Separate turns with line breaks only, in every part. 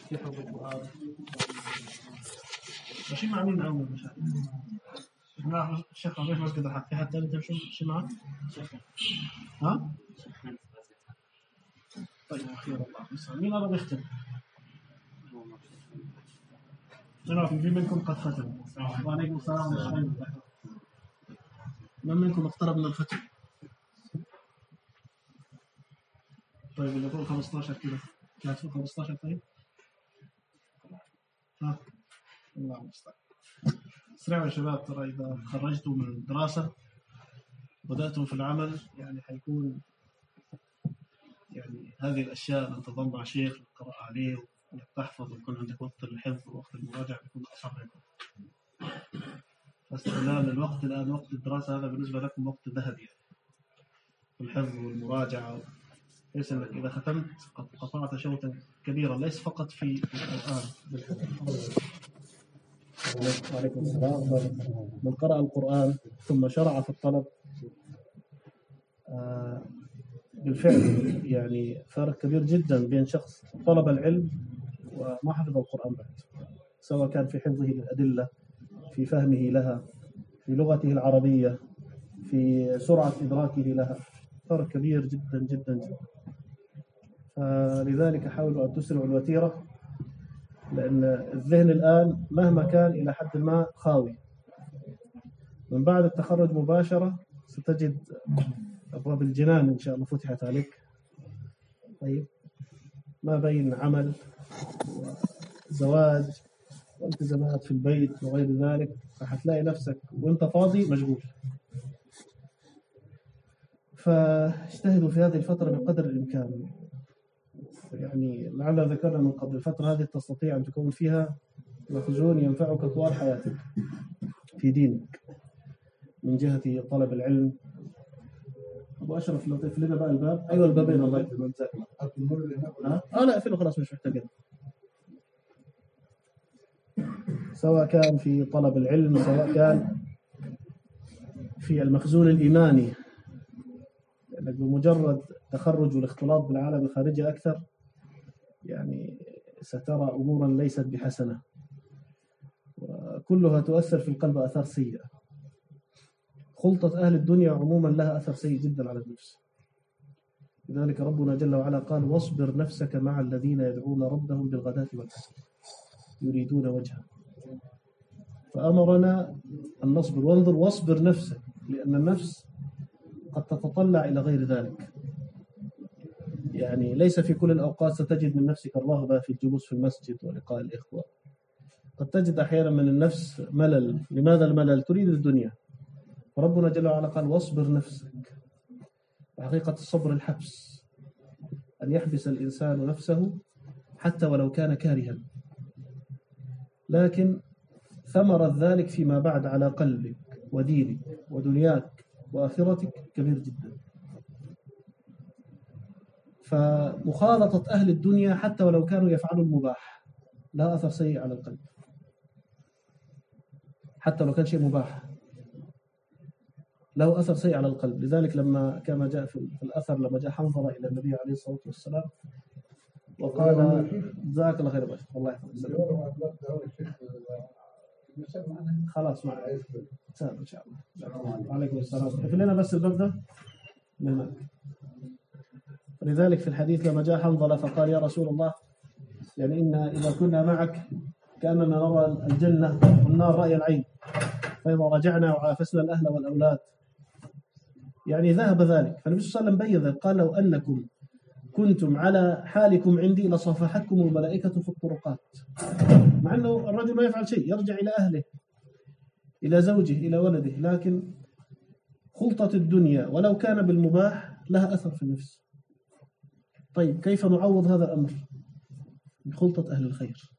في حفظ القرآن ماشي مع مين أول مشاهد مع الشيخ ربيع مسجد الحق. في حد ثاني تمشي ماشي معه؟ ها؟ طيب خير الله يسلمك. مين أبغى يختم؟ نعرف في منكم قد ختم. وعليكم السلام ورحمة الله. من منكم اقترب من الختم؟ طيب اللي فوق 15 كذا كانت فوق 15 طيب؟ ها؟ الله المستعان. اسرعوا يا شباب، ترى إذا خرجتوا من الدراسة بدأتم في العمل يعني حيكون يعني هذه الأشياء أن تضم مع شيخ القراءة عليه وأنك تحفظ ويكون عندك وقت للحفظ ووقت المراجعة يكون أصعب لكم. فاستغلال الوقت الآن وقت الدراسة هذا بالنسبة لكم وقت ذهبي يعني في الحفظ والمراجعة، ليس أنك إذا ختمت قد قطعت شوطا كبيرا ليس فقط في القرآن بالحفظ. وعليكم السلام. من قرأ القرآن ثم شرع في الطلب بالفعل يعني فارق كبير جدا بين شخص طلب العلم وما حفظ القرآن بعد، سواء كان في حفظه للأدلة، في فهمه لها، في لغته العربية، في سرعة إدراكه لها، فرق كبير جدا جدا جدا. فلذلك حاولوا أن تسرعوا الوتيرة، لأن الذهن الآن مهما كان إلى حد ما خاوي. من بعد التخرج مباشرة ستجد أبواب الجنان إن شاء الله فتحت عليك. طيب ما بين عمل وزواج والتزامات في البيت وغير ذلك، فحتلاقي نفسك وانت فاضي مشغول. فاجتهدوا في هذه الفترة بقدر الإمكان. يعني لعل ذكرنا من قبل الفترة هذه تستطيع أن تكون فيها مخزون ينفعك طوال حياتك في دينك من جهة طلب العلم. أبو أشرف لطيف لنا بقى الباب. أيوة البابين الله يكرمك. لا أقفله خلاص مش محتاجين. سواء كان في طلب العلم سواء كان في المخزون الإيماني، لأنك بمجرد تخرج والاختلاط بالعالم الخارجي أكثر يعني سترى أمورا ليست بحسنة وكلها تؤثر في القلب أثار سيئة. خلطة أهل الدنيا عموما لها أثر سيء جدا على النفس. لذلك ربنا جل وعلا قال واصبر نفسك مع الذين يدعون ربهم بالغداة والعشي يريدون وجهه. فأمرنا أن نصبر. وانظر واصبر نفسك، لأن النفس قد تتطلع إلى غير ذلك. يعني ليس في كل الأوقات ستجد من نفسك الرغبة في الجلوس في المسجد ولقاء الإخوة. قد تجد أحيانا من النفس ملل. لماذا الملل؟ تريد الدنيا. فربنا جل وعلا قال واصبر نفسك. حقيقة الصبر الحبس، أن يحبس الإنسان نفسه حتى ولو كان كارها، لكن ثمرة ذلك فيما بعد على قلبك ودينك ودنياك وآخرتك كبير جدا. فمخالطة أهل الدنيا حتى ولو كانوا يفعلوا المباح لها أثر سيء على القلب، حتى لو كان شيء مباح له أثر سيء على القلب. لذلك لما كما جاء في الأثر لما جاء حنظلة إلى النبي عليه الصلاة والسلام وقال جزاك الله خير باشا الله يحفظك. خلاص معنا إن شاء الله. عليكم السلام. اقفل لنا بس الباب ده. لذلك في الحديث لما جاء حنظلة فقال يا رسول الله يعني إن إذا كنا معك كأننا نرى الجنة والنار رأي العين، فإذا رجعنا وعافسنا الأهل والأولاد يعني ذهب ذلك. فالنبي صلى الله عليه وسلم بين ذلك قال لو أنكم كنتم على حالكم عندي لصافحتكم الملائكة في الطرقات. مع أنه الرجل ما يفعل شيء، يرجع إلى أهله إلى زوجه إلى ولده، لكن خلطة الدنيا ولو كان بالمباح لها أثر في النفس. طيب كيف نعوض هذا الأمر؟ بخلطة أهل الخير.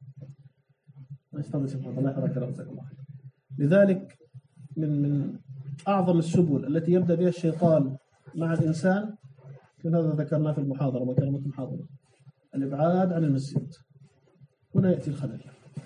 لذلك من أعظم السبل التي يبدأ بها الشيطان مع الإنسان كان هذا ذكرناه في المحاضرة ما كانت محاضرة الإبعاد عن المسجد. هنا يأتي الخلل.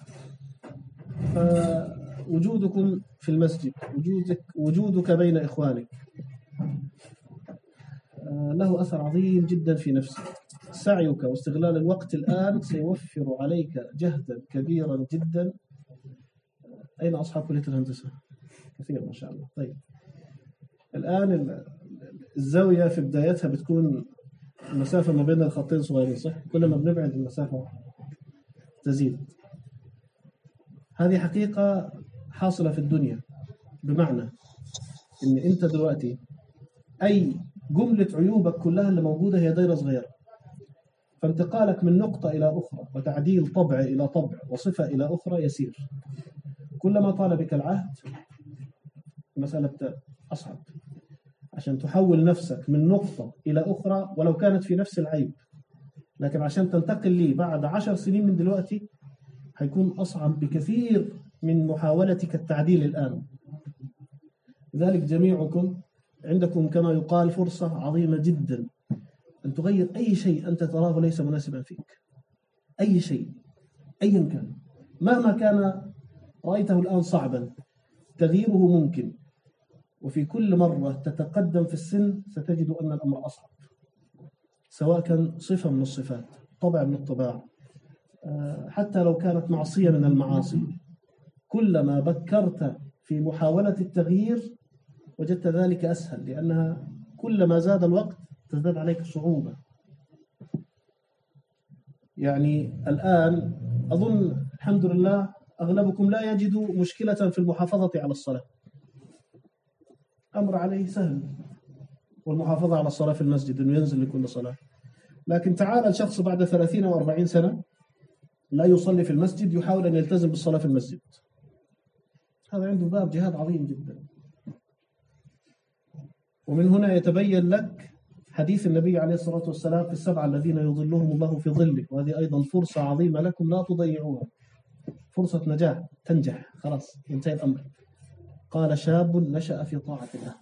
فوجودكم في المسجد وجودك بين إخوانك له أثر عظيم جدا في نفسك. سعيك واستغلال الوقت الآن سيوفر عليك جهدا كبيرا جدا. أين أصحاب كلية الهندسة؟ كثير ما شاء الله. طيب الآن الزاوية في بدايتها بتكون المسافة ما بين الخطين صغيرين، صح؟ كل ما بنبعد المسافة تزيد. هذه حقيقة حاصلة في الدنيا، بمعنى إن أنت دلوقتي أي جملة عيوبك كلها اللي موجودة هي دايرة صغيرة، فانتقالك من نقطة إلى أخرى وتعديل طبع إلى طبع وصفة إلى أخرى يسير. كلما طال بك العهد المسألة أصعب، عشان تحول نفسك من نقطة إلى أخرى ولو كانت في نفس العيب، لكن عشان تنتقل لي بعد 10 سنين من دلوقتي هيكون أصعب بكثير من محاولتك التعديل الآن. لذلك جميعكم عندكم كما يقال فرصة عظيمة جدا أن تغير أي شيء أنت تراه ليس مناسبا فيك، أي شيء أيا كان، مهما كان رأيته الآن صعبا تغييره ممكن. وفي كل مرة تتقدم في السن ستجد أن الأمر أصعب، سواء كان صفة من الصفات، طبع من الطباع، حتى لو كانت معصية من المعاصي. كلما بكرت في محاولة التغيير وجدت ذلك أسهل، لأنها كلما زاد الوقت تزداد عليك صعوبة. يعني الآن أظن الحمد لله أغلبكم لا يجد مشكلة في المحافظة على الصلاة، أمر عليه سهل، والمحافظة على الصلاة في المسجد أنه ينزل لكل صلاة. لكن تعال الشخص بعد 30 أو 40 سنة لا يصلي في المسجد يحاول أن يلتزم بالصلاة في المسجد، هذا عنده باب جهاد عظيم جدا. ومن هنا يتبين لك حديث النبي عليه الصلاة والسلام في السبعة الذين يظلهم الله في ظله، وهذه أيضا فرصة عظيمة لكم لا تضيعوها، فرصة نجاح، تنجح خلاص ينتهي الأمر. قال شاب نشأ في طاعة الله.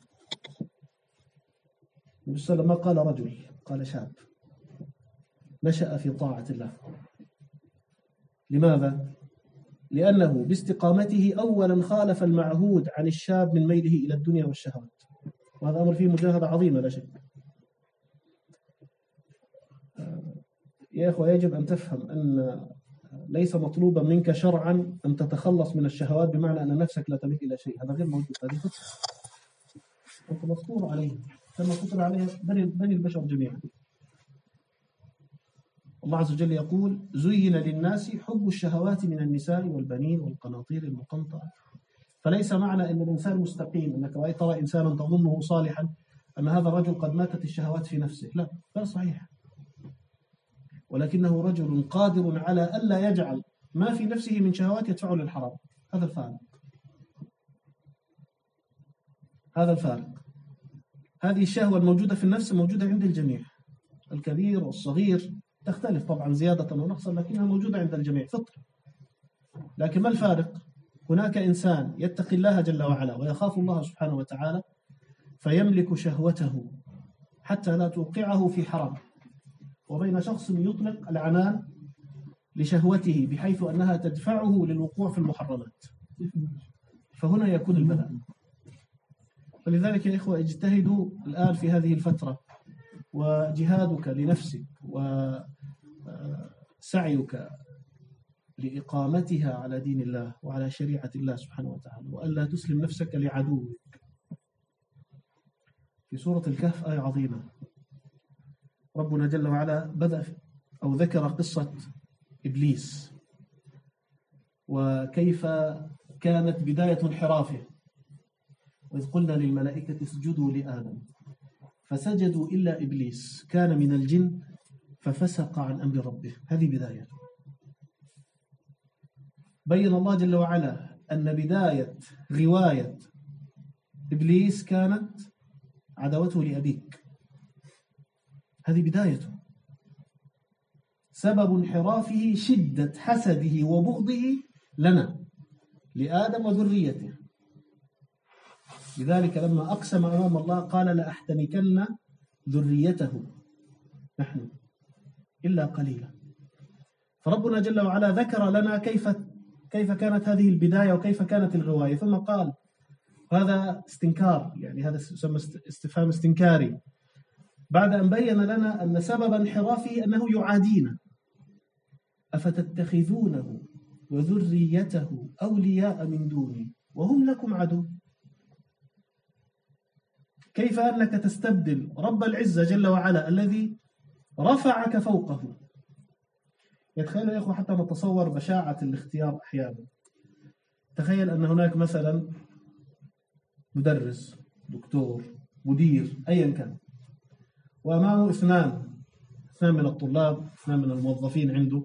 النبي صلى الله عليه وسلم ما قال رجل، قال شاب نشأ في طاعة الله. لماذا؟ لأنه باستقامته أولا خالف المعهود عن الشاب من ميله إلى الدنيا والشهوات، وهذا أمر فيه مجاهدة عظيمة لا شك. يا إخوة يجب أن تفهم أن ليس مطلوبا منك شرعا أن تتخلص من الشهوات بمعنى أن نفسك لا تميل إلى شيء، هذا غير موجود، هذه فطرة أنت مفطور عليه كما فطر عليه بني البشر جميعا. الله عز وجل يقول زين للناس حب الشهوات من النساء والبنين والقناطير المقنطرة. فليس معنى أن الإنسان مستقيم أنك رأيت ترى إنسانا تظنه صالحا أن هذا الرجل قد ماتت الشهوات في نفسه، لا، لا صحيح، ولكنه رجل قادر على ألا يجعل ما في نفسه من شهوات يدفعه للحرام. هذا الفارق، هذا الفارق. هذه الشهوة الموجودة في النفس موجودة عند الجميع، الكبير والصغير، تختلف طبعا زيادة ونقصا لكنها موجودة عند الجميع فطرة. لكن ما الفارق؟ هناك إنسان يتقي الله جل وعلا ويخاف الله سبحانه وتعالى فيملك شهوته حتى لا توقعه في حرام، وبين شخص يطلق العنان لشهوته بحيث أنها تدفعه للوقوع في المحرمات، فهنا يكون البلاء. فلذلك يا إخوة اجتهدوا الآن في هذه الفترة، وجهادك لنفسك وسعيك لإقامتها على دين الله وعلى شريعة الله سبحانه وتعالى، وألا تسلم نفسك لعدوك. في سورة الكهف آية عظيمة، ربنا جل وعلا بدأ أو ذكر قصة إبليس وكيف كانت بداية انحرافه، وإذ قلنا للملائكة اسجدوا لآدم فسجدوا إلا إبليس كان من الجن ففسق عن أمر ربه. هذه بداية. بين الله جل وعلا أن بداية غواية إبليس كانت عداوته لأبيك، هذه بدايته. سبب انحرافه شدة حسده وبغضه لنا لآدم وذريته. لذلك لما أقسم أمام الله قال لأحتنكن ذريته نحن إلا قليلا. فربنا جل وعلا ذكر لنا كيف كانت هذه البداية وكيف كانت الغواية، ثم قال هذا استنكار، يعني هذا يسمى استفهام استنكاري، بعد أن بين لنا أن سبب انحرافه أنه يعادينا. أفتتخذونه وذريته أولياء من دوني وهم لكم عدو. كيف أنك تستبدل رب العزة جل وعلا الذي رفعك فوقه؟ يتخيلوا يا أخوة حتى نتصور بشاعة الاختيار أحيانا. تخيل أن هناك مثلا مدرس، دكتور، مدير، أيا كان، وأمامه اثنان من الطلاب، اثنان من الموظفين عنده،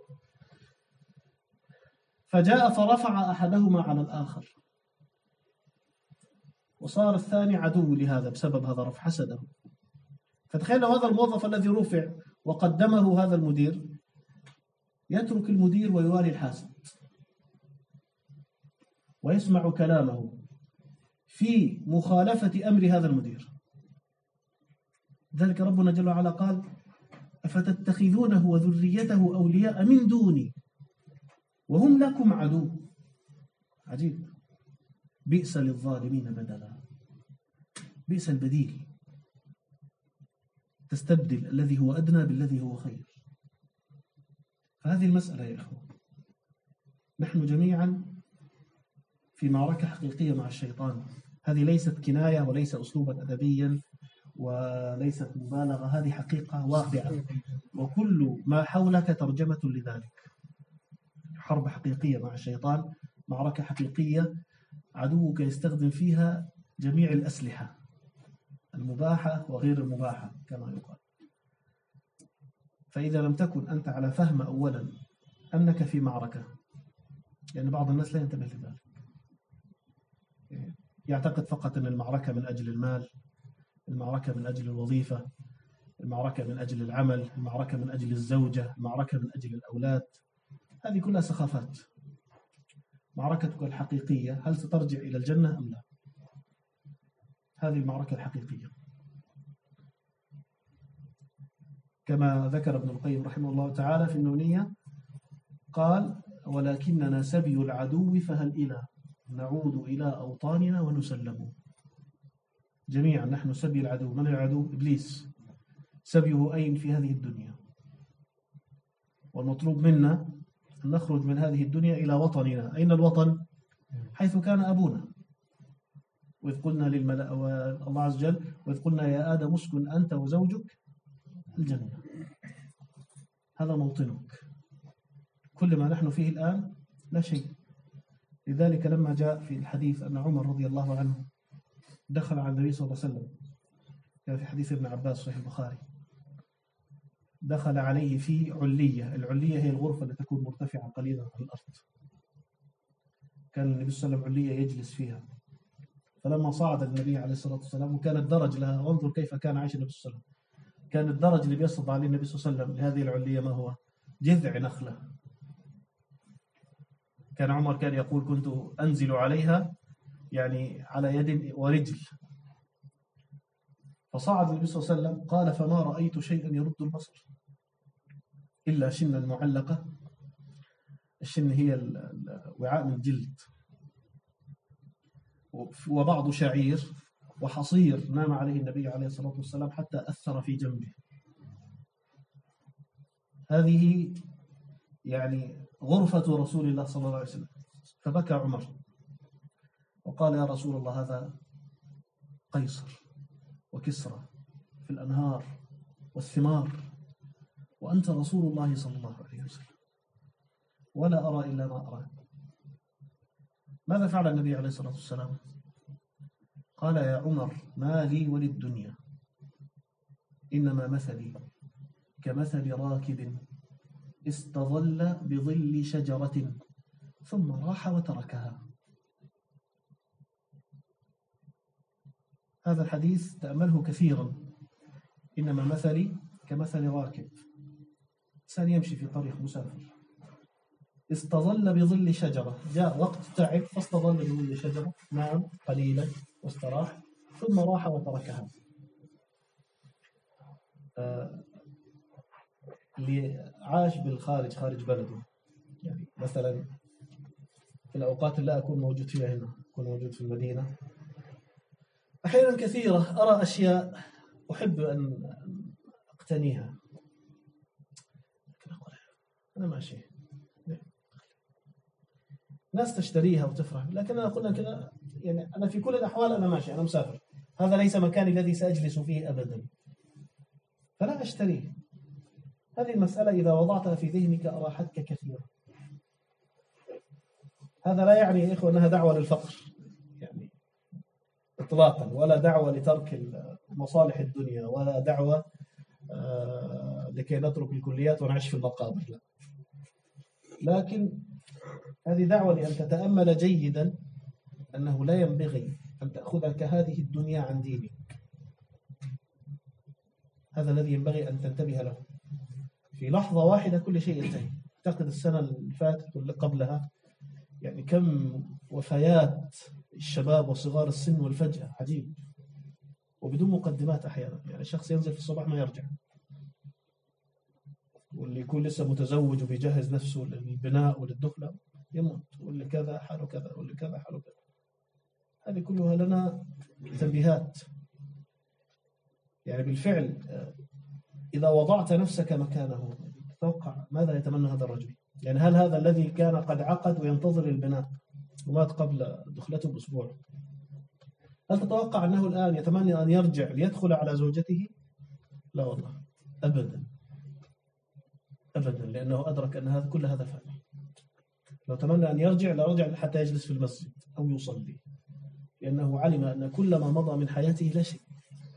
فجاء فرفع أحدهما على الآخر، وصار الثاني عدو لهذا بسبب هذا الرفع، حسده. فتخيل هذا الموظف الذي رفع وقدمه هذا المدير يترك المدير ويوالي الحاسد ويسمع كلامه في مخالفة أمر هذا المدير. ذلك ربنا جل وعلا قال: أفتتخذونه وذريته أولياء من دوني وهم لكم عدو. عجيب. بئس للظالمين بدلا. بئس البديل. تستبدل الذي هو أدنى بالذي هو خير. فهذه المسألة يا إخوة، نحن جميعا في معركة حقيقية مع الشيطان. هذه ليست كناية وليس أسلوبا أدبيا وليست مبالغة، هذه حقيقة واقعة، وكل ما حولك ترجمة لذلك. حرب حقيقية مع الشيطان، معركة حقيقية عدوك يستخدم فيها جميع الأسلحة المباحة وغير المباحة كما يقال. فإذا لم تكن أنت على فهم أولا أنك في معركة، يعني بعض الناس لا ينتبه لذلك، يعتقد فقط أن المعركة من أجل المال، المعركة من أجل الوظيفة، المعركة من أجل العمل، المعركة من أجل الزوجة، المعركة من أجل الأولاد. هذه كلها سخافات. معركتك الحقيقية هل سترجع إلى الجنة أم لا؟ هذه المعركة الحقيقية. كما ذكر ابن القيم رحمه الله تعالى في النونية، قال: ولكننا سبي العدو فهل إلى نعود إلى أوطاننا ونسلم. جميعا نحن سبي العدو. من العدو؟ إبليس. سبيه أين؟ في هذه الدنيا. والمطلوب منا أن نخرج من هذه الدنيا إلى وطننا. أين الوطن؟ حيث كان أبونا. وإذ قلنا الله عز وجل: وإذ قلنا يا آدم اسكن أنت وزوجك الجنة. هذا موطنك. كل ما نحن فيه الآن لا شيء. لذلك لما جاء في الحديث أن عمر رضي الله عنه دخل على النبي صلى الله عليه وسلم، كان في حديث ابن عباس صحيح البخاري، دخل عليه في علية. العلية هي الغرفة التي تكون مرتفعة قليلا عن الأرض. كان النبي صلى الله عليه وسلم علية يجلس فيها. فلما صعد النبي عليه الصلاة والسلام، وكان الدرج لها، وانظر كيف كان عيش النبي صلى الله عليه وسلم، كان الدرج اللي بيصعد عليه النبي صلى الله عليه وسلم لهذه العلية ما هو؟ جذع نخلة. كان عمر كان يقول: كنت أنزل عليها يعني على يد ورجل. فصعد النبي صلى الله عليه وسلم قال: فما رأيت شيئا يرد البصر إلا شنا معلقة. الشن هي الوعاء من جلد، وبعض شعير وحصير نام عليه النبي عليه الصلاة والسلام حتى أثر في جنبه. هذه يعني غرفة رسول الله صلى الله عليه وسلم. فبكى عمر وقال: يا رسول الله، هذا قيصر وكسرى في الأنهار والثمار، وأنت رسول الله صلى الله عليه وسلم، ولا أرى إلا ما أرى. ماذا فعل النبي عليه الصلاة والسلام؟ قال: يا عمر، ما لي وللدنيا، إنما مثلي كمثل راكب استظل بظل شجرة ثم راح وتركها. هذا الحديث تأمله كثيرا. إنما مثلي كمثل راكب، إنسان يمشي في طريق مسافر، استظل بظل شجرة، جاء وقت تعب فاستظل بظل شجرة، نام قليلا واستراح ثم راح وتركها. اللي عاش بالخارج، خارج بلده، يعني مثلا في الأوقات اللي أكون موجود فيها هنا، أكون موجود في المدينة، أحيانا كثيرة أرى أشياء أحب أن أقتنيها، لكن أقول أنا ماشي، ناس تشتريها وتفرح، لكن أنا أقول كذا يعني أنا في كل الأحوال أنا ماشي، أنا مسافر، هذا ليس مكاني الذي سأجلس فيه أبدا، فلا أشتريه. هذه المسألة إذا وضعتها في ذهنك أراحتك كثيرا. هذا لا يعني يا إخوة أنها دعوة للفقر يعني إطلاقا، ولا دعوة لترك مصالح الدنيا، ولا دعوة لكي نترك الكليات ونعيش في المقابر، لا. لكن هذه دعوة لأن تتأمل جيدا أنه لا ينبغي أن تأخذك هذه الدنيا عن دينك. هذا الذي ينبغي أن تنتبه له. في لحظة واحدة كل شيء ينتهي. أعتقد السنة اللي فاتت واللي قبلها يعني كم وفيات الشباب وصغار السن والفجأة عجيب، وبدون مقدمات أحيانا. يعني شخص ينزل في الصباح ما يرجع، واللي يكون لسه متزوج وبيجهز نفسه للبناء وللدخلة يموت، واللي كذا حاله كذا، واللي كذا حاله كذا. هذه كلها لنا تنبيهات. يعني بالفعل إذا وضعت نفسك مكانه تتوقع ماذا يتمنى هذا الرجل؟ يعني هل هذا الذي كان قد عقد وينتظر البناء ومات قبل دخلته بأسبوع، هل تتوقع أنه الآن يتمنى أن يرجع ليدخل على زوجته؟ لا والله أبدا أبدا، لأنه أدرك أن هذا كل هذا فاني. لو تمنى أن يرجع لرجع حتى يجلس في المسجد أو يصلي، لأنه علم أن كل ما مضى من حياته لا شيء،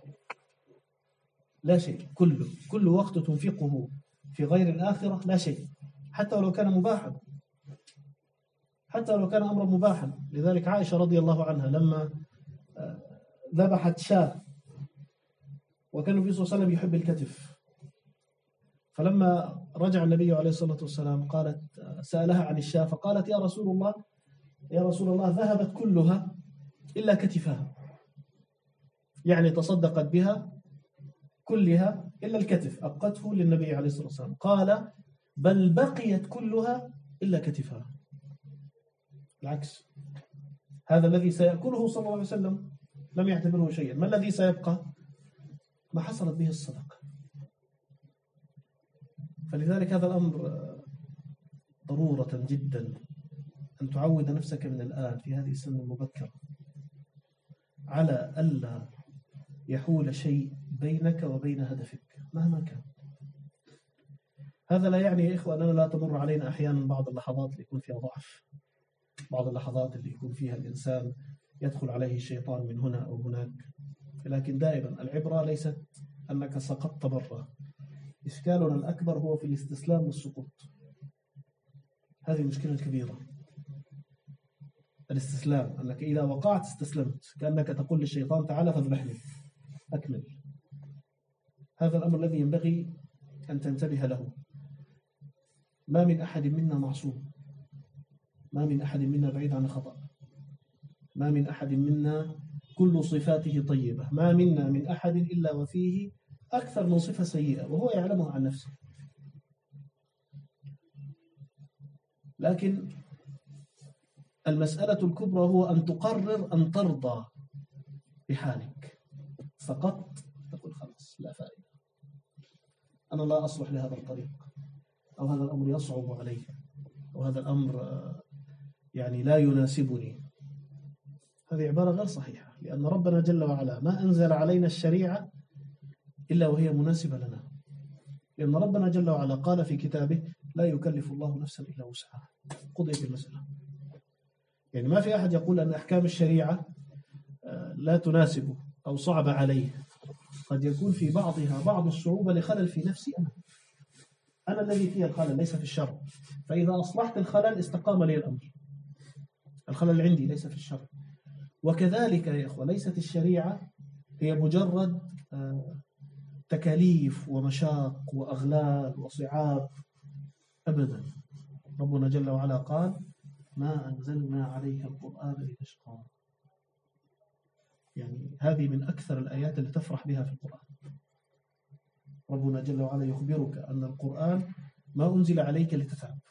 لا شيء، كل وقت تنفقه في غير الآخرة لا شيء، حتى ولو كان مباحا، حتى لو كان أمرا مباحا. لذلك عائشة رضي الله عنها لما ذبحت شاة، وكان النبي صلى الله عليه وسلم يحب الكتف، فلما رجع النبي عليه الصلاة والسلام قالت سألها عن الشاة فقالت يا رسول الله ذهبت كلها إلا كتفها، يعني تصدقت بها كلها إلا الكتف، أبقته للنبي عليه الصلاة والسلام. قال بل بقيت كلها إلا كتفها. العكس، هذا الذي سيأكله صلى الله عليه وسلم لم يعتبره شيئا. ما الذي سيبقى؟ ما حصلت به الصدقة. فلذلك هذا الأمر ضرورة جدا أن تعود نفسك من الآن في هذه السنة المبكرة على ألا يحول شيء بينك وبين هدفك مهما كان. هذا لا يعني يا إخوة أننا لا تمر علينا أحيانا بعض اللحظات اللي يكون فيها ضعف، بعض اللحظات اللي يكون فيها الإنسان يدخل عليه الشيطان من هنا أو هناك، لكن دائما العبرة ليست أنك سقطت برا. إشكالنا الأكبر هو في الاستسلام والسقوط. هذه المشكلة الكبيرة، الاستسلام، أنك إذا وقعت استسلمت، كأنك تقول للشيطان تعال فاذبحني أكمل. هذا الأمر الذي ينبغي أن تنتبه له. ما من أحد منا معصوم، ما من أحد منا بعيد عن الخطأ، ما من أحد منا كل صفاته طيبة، ما منا من أحد إلا وفيه أكثر من صفة سيئة وهو يعلمها عن نفسه. لكن المسألة الكبرى هو أن تقرر أن ترضى بحالك. سقطت تقول خلاص لا فائدة، أنا لا أصلح لهذا الطريق، أو هذا الأمر يصعب علي، أو هذا الأمر يعني لا يناسبني. هذه عبارة غير صحيحة، لأن ربنا جل وعلا ما أنزل علينا الشريعة إلا وهي مناسبة لنا، لأن ربنا جل وعلا قال في كتابه لا يكلف الله نفسا إلا وسعها. قضيت المسألة. يعني ما في أحد يقول أن أحكام الشريعة لا تناسبه أو صعب عليه. قد يكون في بعضها بعض الصعوبة لخلل في نفسي أنا الذي فيها الخلل ليس في الشر، فإذا أصلحت الخلل استقام لي الأمر. الخلل عندي ليس في الشر. وكذلك يا إخوة ليست الشريعة هي مجرد تكاليف ومشاق وأغلال وصعاب أبدا. ربنا جل وعلا قال ما أنزلنا عليك القرآن لتشقى. يعني هذه من أكثر الآيات اللي تفرح بها في القرآن. ربنا جل وعلا يخبرك أن القرآن ما أنزل عليك لتتعب،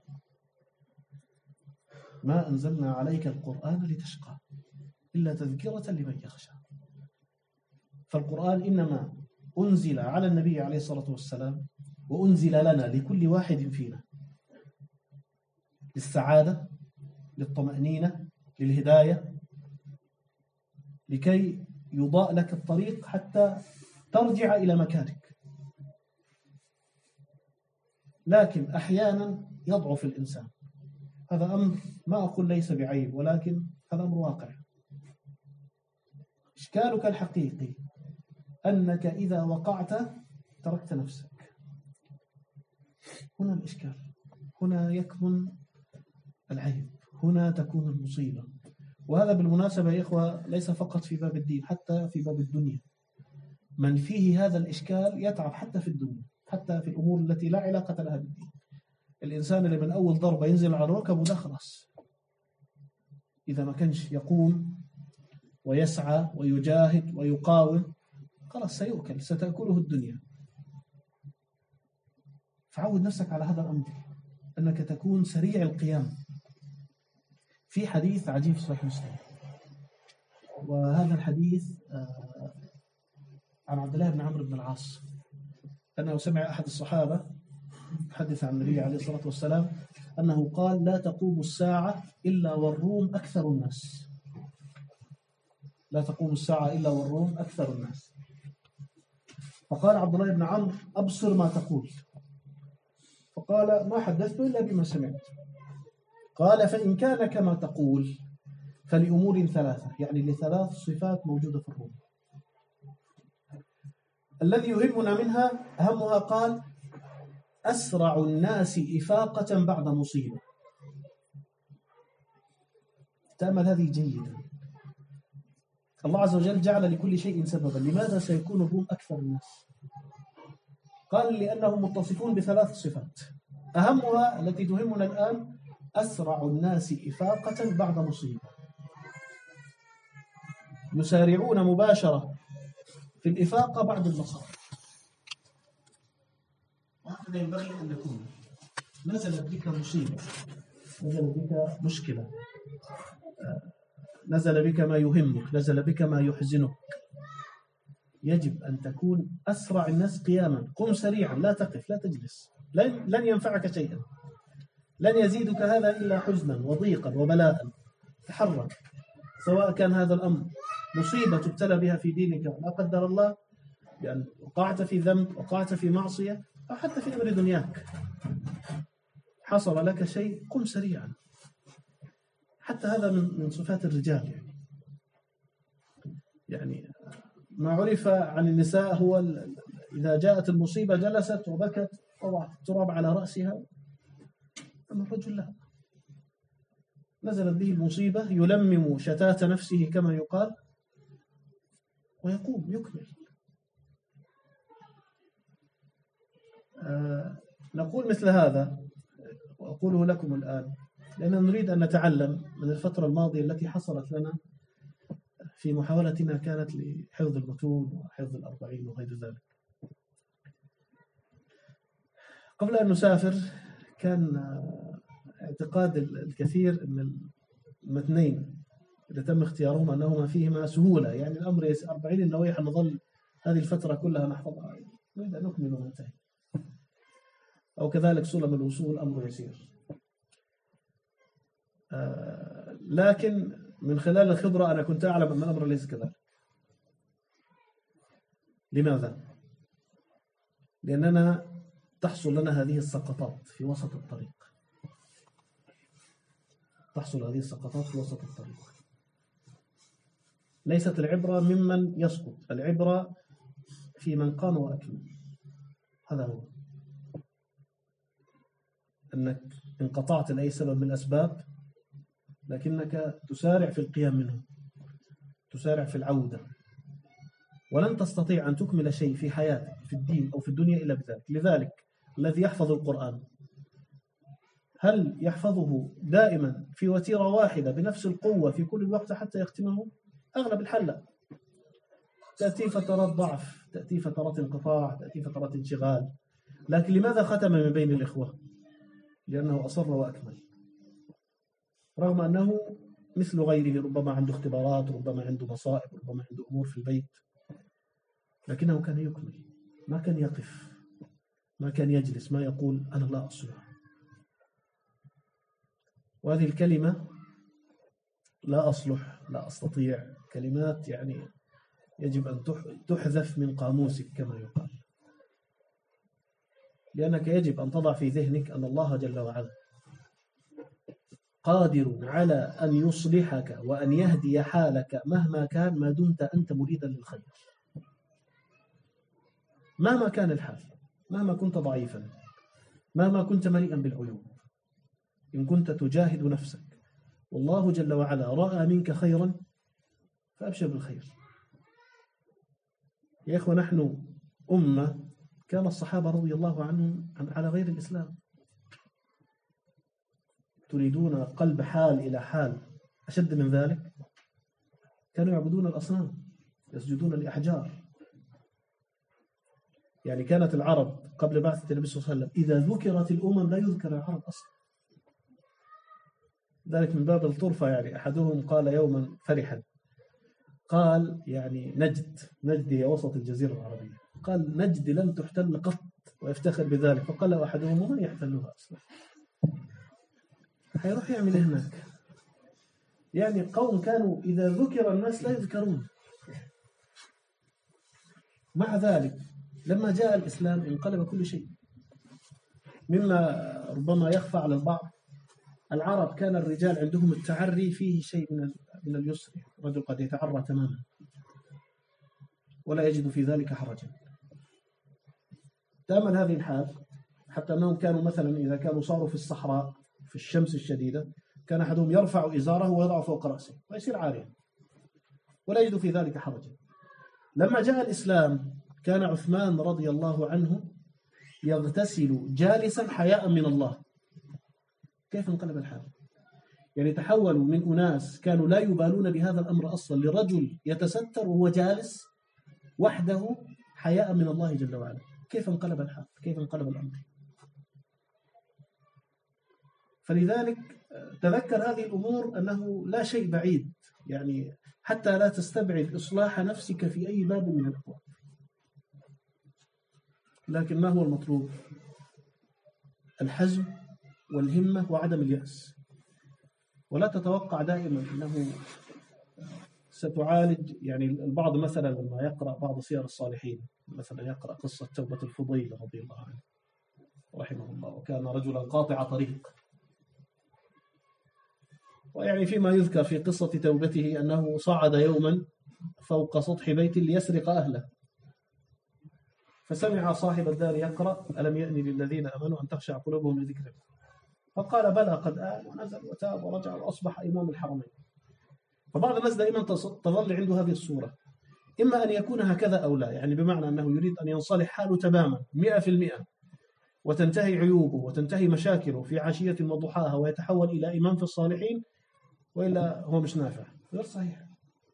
ما أنزلنا عليك القرآن لتشقى إلا تذكرة لمن يخشى. فالقرآن إنما أنزل على النبي عليه الصلاة والسلام وأنزل لنا لكل واحد فينا للسعادة، للطمأنينة، للهداية، لكي يضاء لك الطريق حتى ترجع إلى مكانك. لكن أحيانا يضعف الإنسان. هذا أمر ما أقول ليس بعيب، ولكن هذا أمر واقع. إشكالك الحقيقي أنك إذا وقعت تركت نفسك. هنا الإشكال، هنا يكمن العيب، هنا تكون المصيبة. وهذا بالمناسبة يا إخوة ليس فقط في باب الدين، حتى في باب الدنيا. من فيه هذا الإشكال يتعب حتى في الدنيا، حتى في الأمور التي لا علاقة لها بالدين. الإنسان اللي من أول ضربة ينزل على ركبه ده خلاص، إذا ما كانش يقوم ويسعى ويجاهد ويقاوم خلاص سيؤكل، ستأكله الدنيا. فعود نفسك على هذا الأمر، أنك تكون سريع القيام. في حديث عجيب صحيح مسلم، وهذا الحديث عن عبد الله بن عمرو بن العاص أنه سمع أحد الصحابة يحدث عن النبي عليه الصلاة والسلام أنه قال: لا تقوم الساعة إلا والروم أكثر الناس. لا تقوم الساعة إلا والروم أكثر الناس. فقال عبد الله بن عمرو: أبصر ما تقول. فقال: ما حدثت إلا بما سمعت. قال: فإن كان كما تقول فلأمور ثلاثة، يعني لثلاث صفات موجودة في الروم. الذي يهمنا منها أهمها قال: أسرع الناس إفاقة بعد مصيبة. تأمل هذه جيدا. الله عز وجل جعل لكل شيء سببا. لماذا سيكون الروم أكثر الناس؟ قال: لأنهم متصفون بثلاث صفات، أهمها التي تهمنا الآن: أسرع الناس إفاقة بعد مصيبة. يسارعون مباشرة في الإفاقة بعد المصائب. وهكذا ينبغي أن نكون. نزلت بك مصيبة، نزلت بك مشكلة، نزل بك ما يهمك، نزل بك ما يحزنك، يجب أن تكون أسرع الناس قياما. قم سريعا، لا تقف، لا تجلس. لن ينفعك شيئا، لن يزيدك هذا إلا حزنا وضيقا وبلاء. تحرك، سواء كان هذا الأمر مصيبة تبتلى بها في دينك لا قدر الله، بأن وقعت في ذنب، وقعت في معصية، أو حتى في أمر دنياك حصل لك شيء، قم سريعا. حتى هذا من صفات الرجال. يعني ما عرف عن النساء هو إذا جاءت المصيبة جلست وبكت وضعت التراب على رأسها، أما الرجل لا، نزلت به المصيبة يلمم شتات نفسه كما يقال ويقوم يكمل. نقول مثل هذا وأقوله لكم الآن لأننا نريد أن نتعلم من الفترة الماضية التي حصلت لنا في محاولتنا كانت لحفظ المتون وحفظ الأربعين وغير ذلك. قبل أن نسافر كان اعتقاد الكثير أن المتنين اللي تم اختيارهما أنهما فيهما سهولة، يعني الأمر 40 النووي حنظل هذه الفترة كلها نحفظها، نريد أن نكمل وننتهي. أو كذلك سلم الوصول أمر يسير. لكن من خلال الخبرة أنا كنت أعلم أن الأمر ليس كذلك. لماذا؟ لأننا تحصل لنا هذه السقطات في وسط الطريق. تحصل هذه السقطات في وسط الطريق. ليست العبرة ممن يسقط، العبرة في من قام وأكمل. هذا هو، أنك انقطعت لأي سبب من الأسباب، لكنك تسارع في القيام منه، تسارع في العودة، ولن تستطيع أن تكمل شيء في حياتك في الدين أو في الدنيا إلا بذلك. لذلك الذي يحفظ القرآن هل يحفظه دائما في وتيرة واحدة بنفس القوة في كل الوقت حتى يختمه؟ أغلب الحل لا. تأتي فترات ضعف، تأتي فترات انقطاع، تأتي فترات انشغال. لكن لماذا ختم من بين الإخوة؟ لأنه أصر وأكمل، رغم أنه مثل غيره ربما عنده اختبارات، ربما عنده مصائب، ربما عنده أمور في البيت، لكنه كان يكمل، ما كان يقف، ما كان يجلس، ما يقول أنا لا أصلح. وهذه الكلمة لا أصلح، لا أستطيع، كلمات يعني يجب أن تحذف من قاموسك كما يقال، لأنك يجب أن تضع في ذهنك أن الله جل وعلا قادر على أن يصلحك وأن يهدي حالك مهما كان، ما دمت أنت مريدا للخير، مهما كان الحال، مهما كنت ضعيفا، مهما كنت مليئا بالعيوب. إن كنت تجاهد نفسك والله جل وعلا رأى منك خيرا فأبشر بالخير. يا إخوة، نحن أمة كان الصحابة رضي الله عنهم على غير الإسلام. تريدون قلب حال إلى حال أشد من ذلك؟ كانوا يعبدون الأصنام، يسجدون الأحجار. يعني كانت العرب قبل بعثة النبي صلى الله عليه وسلم إذا ذكرت الأمم لا يذكر العرب أصلا. ذلك من باب الطرفة. يعني أحدهم قال يوما فرحا، قال يعني نجد هي وسط الجزيرة العربية، قال نجد لم تحتل قط، ويفتخر بذلك. فقال له أحدهم ومن يحتلها أصلا؟ هيروح يعمل هناك؟ يعني قوم كانوا إذا ذكر الناس لا يذكرون. مع ذلك لما جاء الإسلام انقلب كل شيء. مما ربما يخفى على البعض، العرب كان الرجال عندهم التعري فيه شيء من اليسر، الرجل قد يتعرى تماما ولا يجد في ذلك حرجا. تأمل هذه الحال، حتى أنهم كانوا مثلا إذا كانوا صاروا في الصحراء في الشمس الشديدة كان أحدهم يرفع إزاره ويضع فوق رأسه ويصير عاريا ولا يجد في ذلك حرجا. لما جاء الإسلام كان عثمان رضي الله عنه يغتسل جالسا حياء من الله. كيف انقلب الحال؟ يعني تحولوا من أناس كانوا لا يبالون بهذا الأمر أصلا لرجل يتستر وهو جالس وحده حياء من الله جل وعلا. كيف انقلب الحال؟ كيف انقلب الأمر؟ فلذلك تذكر هذه الأمور أنه لا شيء بعيد، يعني حتى لا تستبعد إصلاح نفسك في أي باب من الأبواب. لكن ما هو المطلوب؟ الحزم والهمة وعدم اليأس. ولا تتوقع دائما أنه ستعالج. يعني البعض مثلا لما يقرأ بعض سير الصالحين، مثلا يقرأ قصة توبة الفضيل رضي الله عنه رحمه الله، وكان رجلا قاطع طريق. ويعني فيما يذكر في قصة توبته أنه صعد يوما فوق سطح بيت ليسرق أهله، فسمع صاحب الدار يقرأ ألم يأن للذين آمنوا أن تخشع قلوبهم لذكر الله، فقال بلى قد آن، ونزل وتاب ورجع وأصبح إمام الحرمين. فبعض الناس دائما تظل عنده هذه الصورة، إما أن يكون هكذا أو لا، يعني بمعنى أنه يريد أن ينصلح حاله تماما 100% وتنتهي عيوبه وتنتهي مشاكله في عشية وضحاها ويتحول إلى إمام في الصالحين، وإلا هو مش نافع. غير صحيح.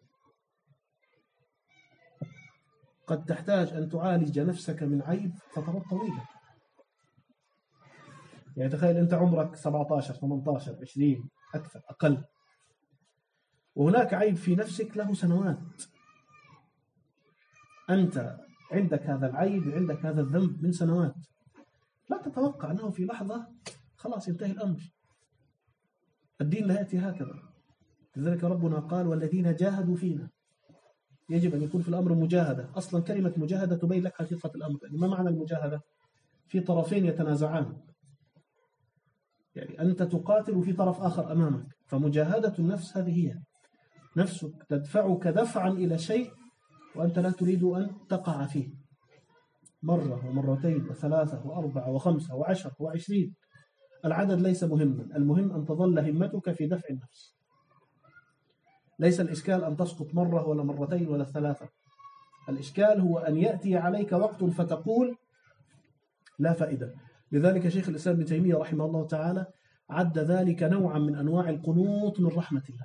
قد تحتاج أن تعالج نفسك من عيب فترات طويلة. يعني تخيل أنت عمرك 17 18 20 أكثر أقل، وهناك عيب في نفسك له سنوات. أنت عندك هذا العيب، عندك هذا الذنب من سنوات. لا تتوقع أنه في لحظة خلاص ينتهي الأمر. الدين لا يأتي هكذا. لذلك ربنا قال والذين جاهدوا فينا. يجب أن يكون في الأمر مجاهدة. أصلا كلمة مجاهدة تبين لك حقيقة الأمر. يعني ما معنى المجاهدة؟ في طرفين يتنازعان، يعني أنت تقاتل وفي طرف آخر أمامك. فمجاهدة النفس هذه هي نفسك تدفعك دفعا إلى شيء وأنت لا تريد أن تقع فيه، مرة ومرتين وثلاثة وأربعة وخمسة وعشر وعشرين. العدد ليس مهما، المهم أن تظل همتك في دفع النفس. ليس الإشكال أن تسقط مرة ولا مرتين ولا ثلاثة. الإشكال هو أن يأتي عليك وقت فتقول لا فائدة. لذلك شيخ الإسلام ابن تيمية رحمه الله تعالى عد ذلك نوعا من أنواع القنوط من رحمة الله.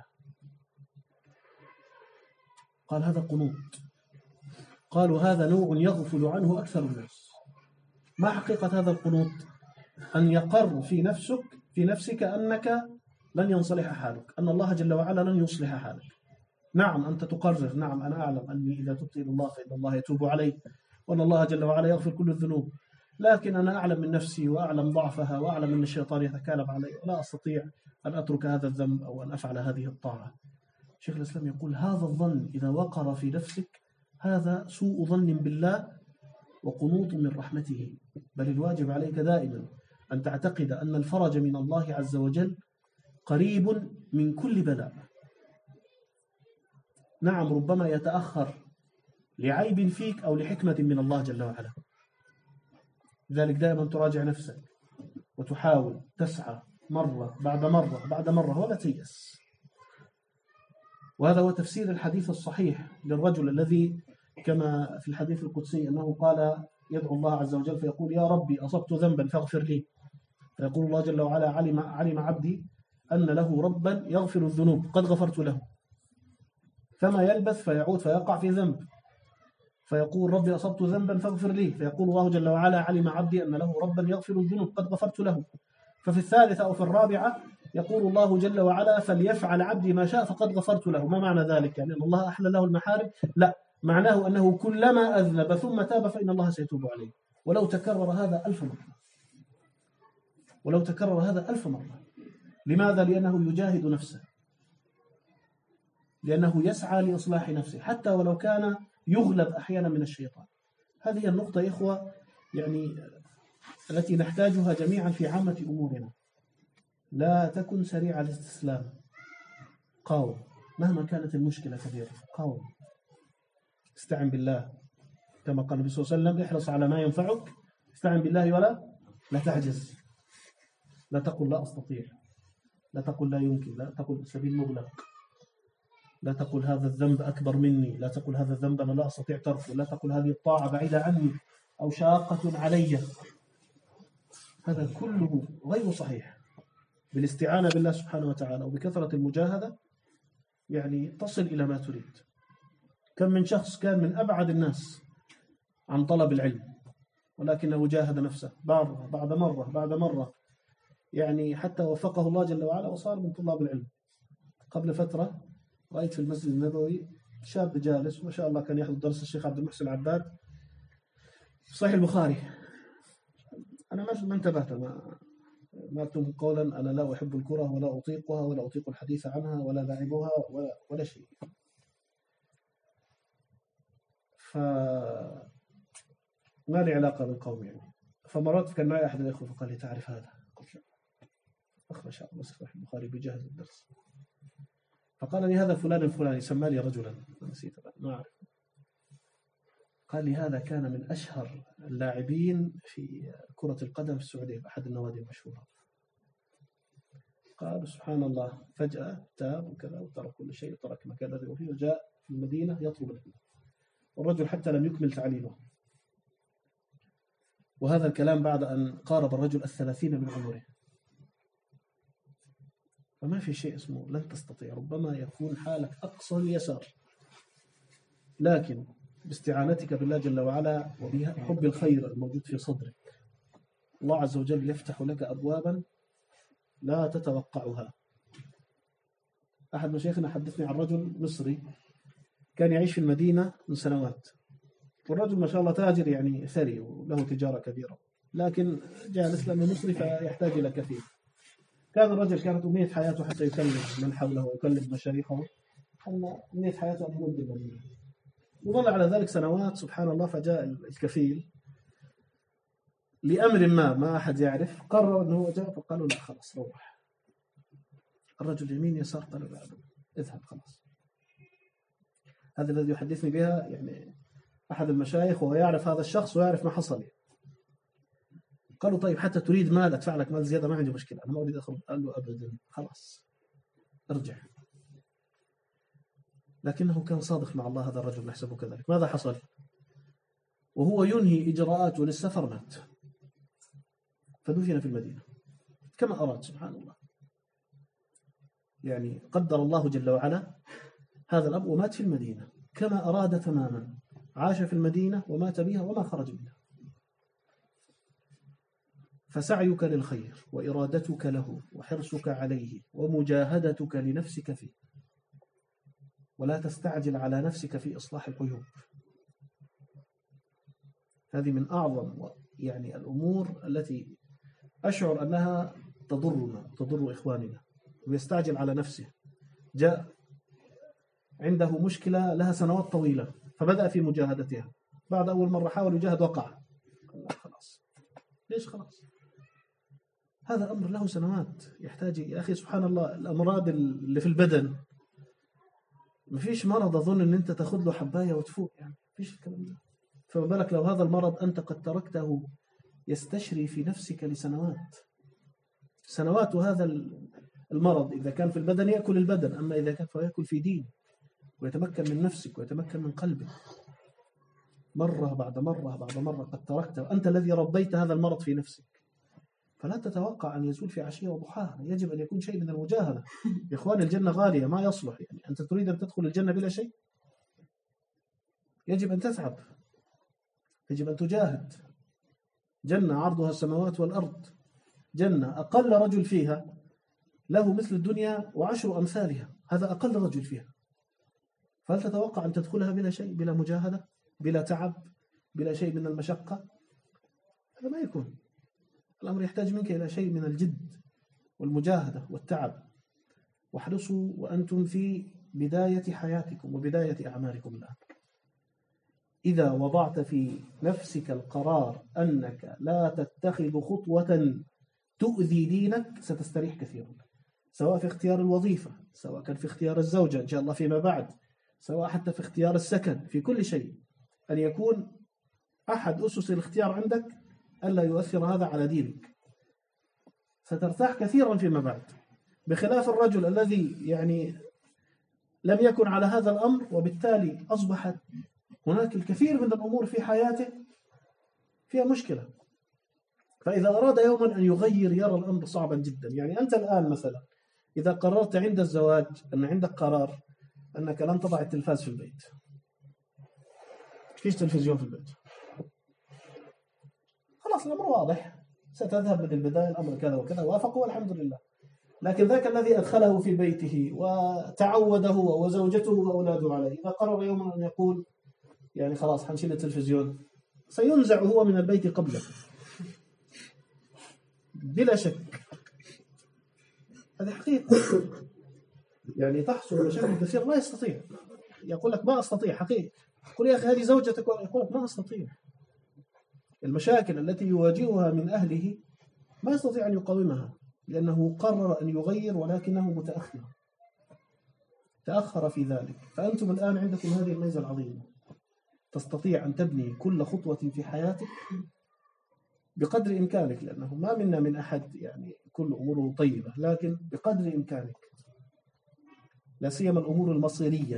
قال هذا قنوط. قالوا هذا نوع يغفل عنه أكثر الناس. ما حقيقة هذا القنوط؟ أن يقر في نفسك أنك لن ينصلح حالك، أن الله جل وعلا لن يصلح حالك. نعم أنت تقرر، نعم أنا أعلم أني إذا تبت إلى الله فإن الله يتوب علي، وأن الله جل وعلا يغفر كل الذنوب، لكن أنا أعلم من نفسي وأعلم ضعفها وأعلم أن الشيطان يتكالب علي ولا أستطيع أن أترك هذا الذنب أو أن أفعل هذه الطاعة. شيخ الإسلام يقول هذا الظن إذا وقر في نفسك هذا سوء ظن بالله وقنوط من رحمته، بل الواجب عليك دائما أن تعتقد أن الفرج من الله عز وجل قريب من كل بلاء. نعم ربما يتأخر لعيب فيك أو لحكمة من الله جل وعلا، لذلك دائما تراجع نفسك وتحاول تسعى مرة بعد مرة بعد مرة ولا تيأس. وهذا هو تفسير الحديث الصحيح للرجل الذي كما في الحديث القدسي أنه قال يدعو الله عز وجل فيقول يا ربي أصبت ذنبا فاغفر لي، فيقول الله جل وعلا علم عبدي أن له ربا يغفر الذنوب قد غفرت له، فما يلبث فيعود فيقع في ذنب، فيقول ربي أصبت ذنبا فاغفر لي، فيقول الله جل وعلا علم عبدي أن له ربا يغفر الذنوب قد غفرت له. ففي الثالثة أو في الرابعة يقول الله جل وعلا فليفعل عبدي ما شاء فقد غفرت له. ما معنى ذلك؟ يعني أن الله أحل له المحارم؟ لا، معناه أنه كلما أذنب ثم تاب فإن الله سيتوب عليه، ولو تكرر هذا 1000 مرة، ولو تكرر هذا 1000 مرة. لماذا؟ لأنه يجاهد نفسه، لأنه يسعى لإصلاح نفسه حتى ولو كان يغلب أحيانا من الشيطان. هذه النقطة يا إخوة يعني التي نحتاجها جميعا في عامة أمورنا. لا تكن سريع الاستسلام، قاوم مهما كانت المشكلة كبيرة، قاوم، استعن بالله كما قال النبي صلى الله عليه وسلم احرص على ما ينفعك، استعن بالله ولا تعجز، لا تقل لا أستطيع، لا تقل لا يمكن، لا تقل سبيل مغلق، لا تقل هذا الذنب أكبر مني، لا تقل هذا الذنب أنا لا أستطيع تركه، لا تقل هذه الطاعة بعيدة عني أو شاقة علي. هذا كله غير صحيح. بالاستعانة بالله سبحانه وتعالى وبكثرة المجاهدة يعني تصل إلى ما تريد. كم من شخص كان من أبعد الناس عن طلب العلم ولكنه جاهد نفسه مرة بعد مرة بعد مرة، يعني حتى وفقه الله جل وعلا وصار من طلاب العلم. قبل فترة رأيت في المسجد النبوي شاب جالس ما شاء الله كان يحضر درس الشيخ عبد المحسن العباد في صحيح البخاري. أنا ما انتبهت، ما أكتم قولا أنا لا أحب الكرة ولا أطيقها ولا أطيق الحديث عنها ولا لعبها ولا شيء. فما لي علاقة بالقوم يعني. فمرات كان معي أحد الأخوة فقال لي تعرف هذا؟ قلت له أخ ما شاء الله صحيح البخاري بجهز الدرس. فقال لي هذا فلان الفلاني، سمى لي رجلا نسيت ما أعرف، قال لي هذا كان من أشهر اللاعبين في كرة القدم في السعودية بأحد النوادي المشهورة. قال سبحان الله فجأة تاب وكذا وترك كل شيء وترك المكان الذي هو فيه وجاء في المدينة يطلب العلم، والرجل حتى لم يكمل تعليمه. وهذا الكلام بعد أن قارب الرجل 30 من عمره. فما في شيء اسمه لن تستطيع، ربما يكون حالك أقصى اليسار، لكن باستعانتك بالله جل وعلا وبحب الخير الموجود في صدرك الله عز وجل يفتح لك أبوابا لا تتوقعها. أحد مشايخنا حدثني عن رجل مصري كان يعيش في المدينة من سنوات، والرجل ما شاء الله تاجر يعني ثري وله تجارة كبيرة، لكن جالس لأنه مصري فيحتاج إلى كثير. كان الرجل كانت أمنية حياته حتى يكلم من حوله ويكلم مشايخه، أن أمنية حياته أن يمد المدينة، وظل على ذلك سنوات. سبحان الله فجاء الكفيل لأمر ما أحد يعرف، قرر أنه هو جاء فقالوا لا خلاص روح. الرجل يمين يسار قالوا لا اذهب خلاص. هذا الذي يحدثني بها يعني أحد المشايخ وهو يعرف هذا الشخص ويعرف ما حصل لي. قالوا طيب حتى تريد مال أدفع لك مال زيادة، ما عندي مشكلة أنا ما أريد أخرج. قال له أبدا خلاص ارجع. لكنه كان صادق مع الله هذا الرجل نحسبه كذلك. ماذا حصل؟ وهو ينهي إجراءاته للسفر مات، فدفن في المدينة كما أراد. سبحان الله، يعني قدر الله جل وعلا هذا الأب ومات في المدينة كما أراد تماما، عاش في المدينة ومات بها وما خرج منها. فسعيك للخير وإرادتك له وحرصك عليه ومجاهدتك لنفسك فيه ولا تستعجل على نفسك في إصلاح العيوب. هذه من أعظم يعني الأمور التي أشعر أنها تضرنا تضر إخواننا. ويستعجل على نفسه، جاء عنده مشكلة لها سنوات طويلة فبدأ في مجاهدتها، بعد أول مرة حاول يجاهد وقع، خلاص. ليش خلاص؟ هذا أمر له سنوات، يحتاج يا أخي سبحان الله. الأمراض اللي في البدن، ما فيش مرض أظن أن أنت تأخذ له حباية وتفوق، يعني فيش الكلام ده. فما بالك لو هذا المرض أنت قد تركته يستشري في نفسك لسنوات سنوات. وهذا المرض إذا كان في البدن يأكل البدن، أما إذا كان فيأكل في دين ويتمكن من نفسك ويتمكن من قلبك. مرة بعد مرة بعد مرة قد تركته، أنت الذي ربيت هذا المرض في نفسك. فلا تتوقع أن يزول في عشية وضحاها، يجب أن يكون شيء من المجاهدة. يا إخوان الجنة غالية، ما يصلح يعني أنت تريد أن تدخل الجنة بلا شيء. يجب أن تتعب، يجب أن تجاهد. جنة عرضها السماوات والأرض، جنة أقل رجل فيها له مثل الدنيا وعشر أمثالها، هذا أقل رجل فيها. فهل تتوقع أن تدخلها بلا شيء، بلا مجاهدة، بلا تعب، بلا شيء من المشقة؟ هذا ما يكون. الأمر يحتاج منك إلى شيء من الجد والمجاهدة والتعب. واحرصوا وأنتم في بداية حياتكم وبداية أعمالكم الآن. إذا وضعت في نفسك القرار أنك لا تتخذ خطوة تؤذي دينك ستستريح كثيرا، سواء في اختيار الوظيفة، سواء كان في اختيار الزوجة إن شاء الله فيما بعد، سواء حتى في اختيار السكن، في كل شيء. أن يكون أحد أسس الاختيار عندك ألا يؤثر هذا على دينك، سترتاح كثيرا فيما بعد. بخلاف الرجل الذي يعني لم يكن على هذا الأمر، وبالتالي أصبحت هناك الكثير من الأمور في حياته فيها مشكلة. فإذا أراد يوما أن يغير يرى الأمر صعبا جدا. يعني أنت الآن مثلا إذا قررت عند الزواج أن عندك قرار أنك لن تضع التلفاز في البيت، فيش تلفزيون في البيت، خلاص الأمر واضح، ستذهب من البداية الأمر كذا وكذا، وافقوا والحمد لله. لكن ذاك الذي أدخله في بيته وتعوده هو وزوجته وأولاده عليه، إذا قرر يوما أن يقول يعني خلاص حنشيل التلفزيون، سينزع هو من البيت قبله بلا شك. هذه حقيقة. يعني تحصل مشاكل كثيرة لا يستطيع، يقول لك ما أستطيع حقيقة. قل يا أخي هذه زوجتك، يقول لك ما أستطيع. المشاكل التي يواجهها من أهله ما يستطيع أن يقاومها، لأنه قرر أن يغير ولكنه متأخر، تأخر في ذلك. فأنتم الآن عندكم هذه الميزة العظيمة، تستطيع أن تبني كل خطوة في حياتك بقدر إمكانك، لأنه ما منا من أحد يعني كل أموره طيبة، لكن بقدر إمكانك، لا سيما الأمور المصيرية،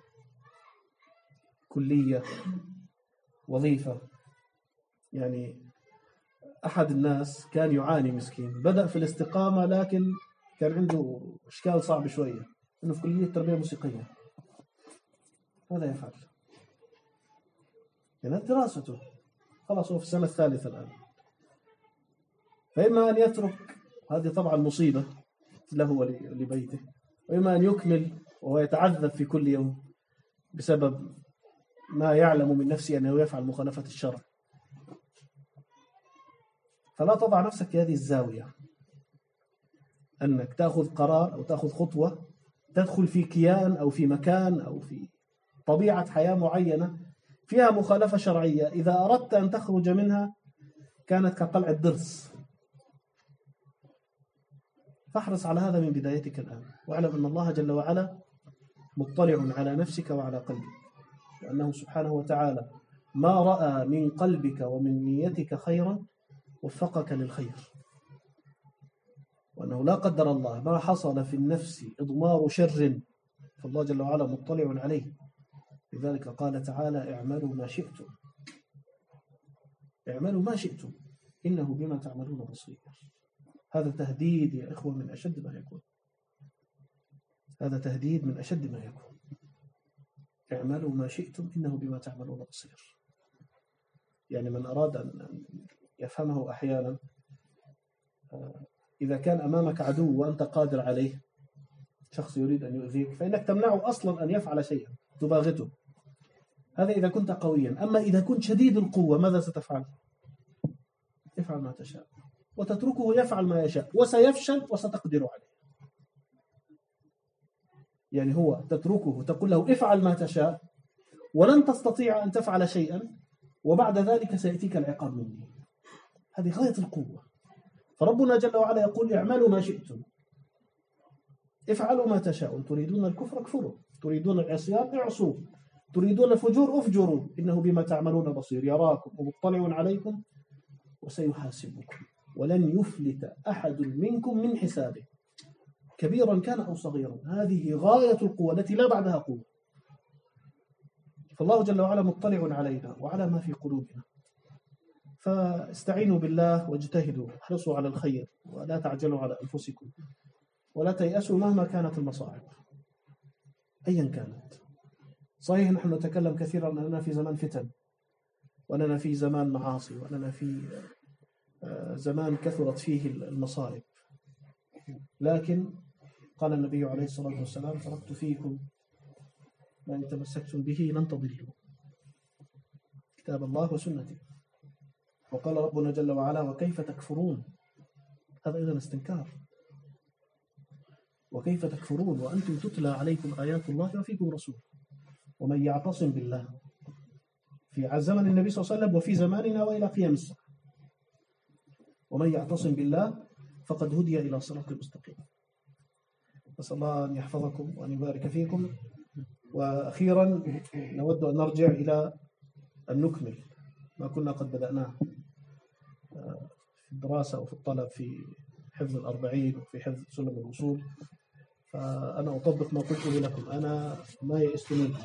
كلية، وظيفة. يعني أحد الناس كان يعاني مسكين، بدأ في الاستقامة لكن كان عنده إشكال صعب شوية، إنه في كلية التربية الموسيقية. ماذا يفعل؟ يعني دراسته خلاص هو في السنة الثالثة الآن، فإما أن يترك، هذه طبعا مصيبة له ولبيته، وإما أن يكمل وهو يتعذب في كل يوم بسبب ما يعلم من نفسه أنه يفعل مخالفة الشرع. فلا تضع نفسك في هذه الزاوية، أنك تأخذ قرار أو تأخذ خطوة تدخل في كيان أو في مكان أو في طبيعة حياة معينة فيها مخالفة شرعية، إذا أردت أن تخرج منها كانت كقلع الضرس. فاحرص على هذا من بدايتك الآن، واعلم أن الله جل وعلا مطلع على نفسك وعلى قلبك، وأنه سبحانه وتعالى ما رأى من قلبك ومن نيتك خيرا وفقك للخير، وأنه لا قدر الله ما حصل في النفس إضمار شر فالله جل وعلا مطلع عليه. لذلك قال تعالى اعملوا ما شئتم، اعملوا ما شئتم إنه بما تعملون بصير. هذا تهديد يا إخوة من أشد ما يكون، هذا تهديد من أشد ما يكون. اعملوا ما شئتم إنه بما تعملون بصير. يعني من أراد أن يفهمه أحيانا، إذا كان أمامك عدو وأنت قادر عليه شخص يريد أن يؤذيك فإنك تمنعه أصلا أن يفعل شيئا، تباغته. هذا إذا كنت قويا. أما إذا كنت شديد القوة ماذا ستفعل؟ افعل ما تشاء وتتركه يفعل ما يشاء، وسيفشل وستقدر عليه. يعني هو تتركه تقول له افعل ما تشاء ولن تستطيع أن تفعل شيئا، وبعد ذلك سيأتيك العقاب مني. هذه غاية القوة. فربنا جل وعلا يقول اعملوا ما شئتم، افعلوا ما تشاءون، تريدون الكفر اكفروا، تريدون العصيان اعصوا، تريدون الفجور افجروا، إنه بما تعملون بصير، يراكم ومطلع عليكم وسيحاسبكم ولن يفلت أحد منكم من حسابه كبيرا كان أو صغيرا. هذه غاية القوة التي لا بعدها قوة. فالله جل وعلا مطلع علينا وعلى ما في قلوبنا. فاستعينوا بالله واجتهدوا، احرصوا على الخير ولا تعجلوا على أنفسكم، ولا تيأسوا مهما كانت المصاعب أيا كانت. صحيح نحن نتكلم كثيرا أننا في زمان فتن، وأننا في زمان معاصي، وأننا في زمان كثرت فيه المصائب، لكن قال النبي عليه الصلاة والسلام تركت فيكم ما إن تمسكتم به لن تضلوا، كتاب الله وسنتي. وقال ربنا جل وعلا وكيف تكفرون، هذا إذن استنكار، وكيف تكفرون وأنتم تتلى عليكم آيات الله وفيكم رسول. ومن يعتصم بالله في زمن النبي صلى الله عليه وسلم وفي زماننا وإلى قيام الساعة، ومن يعتصم بالله فقد هدي إلى صراط مستقيم. نسأل الله أن يحفظكم وأن يبارك فيكم. وأخيرا نود أن نرجع إلى أن نكمل ما كنا قد بدأناه في الدراسة وفي الطلب في حفظ الأربعين وفي حفظ سنن الوصول. فأنا أطبق ما قلته لكم، أنا ما يئست منه،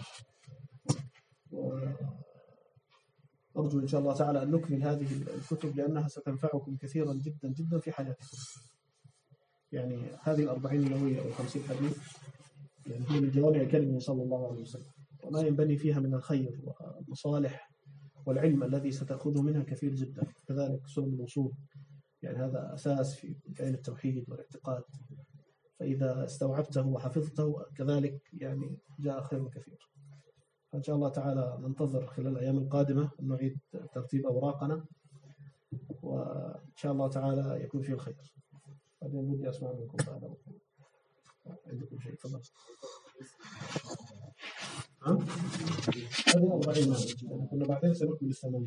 وأرجو إن شاء الله تعالى أن نكمل هذه الكتب لأنها ستنفعكم كثيرا جدا جدا في حياتكم. يعني هذه 40 نووية أو 50 حديث يعني هي من جوامع كلمه صلى الله عليه وسلم، وما ينبني فيها من الخير والمصالح والعلم الذي ستأخذه منها كثير جدا. كذلك سنن الوصول، يعني هذا أساس في علم التوحيد والاعتقاد، فإذا استوعبته وحفظته كذلك يعني جاء خير كثير. فإن شاء الله تعالى ننتظر خلال الأيام القادمة أن نعيد ترتيب أوراقنا، وإن شاء الله تعالى يكون فيه الخير. بعدين بدي أسمع منكم بعد عندكم شيء. تفضل. هذه 40 كنا بعدين سنكمل الثمانية.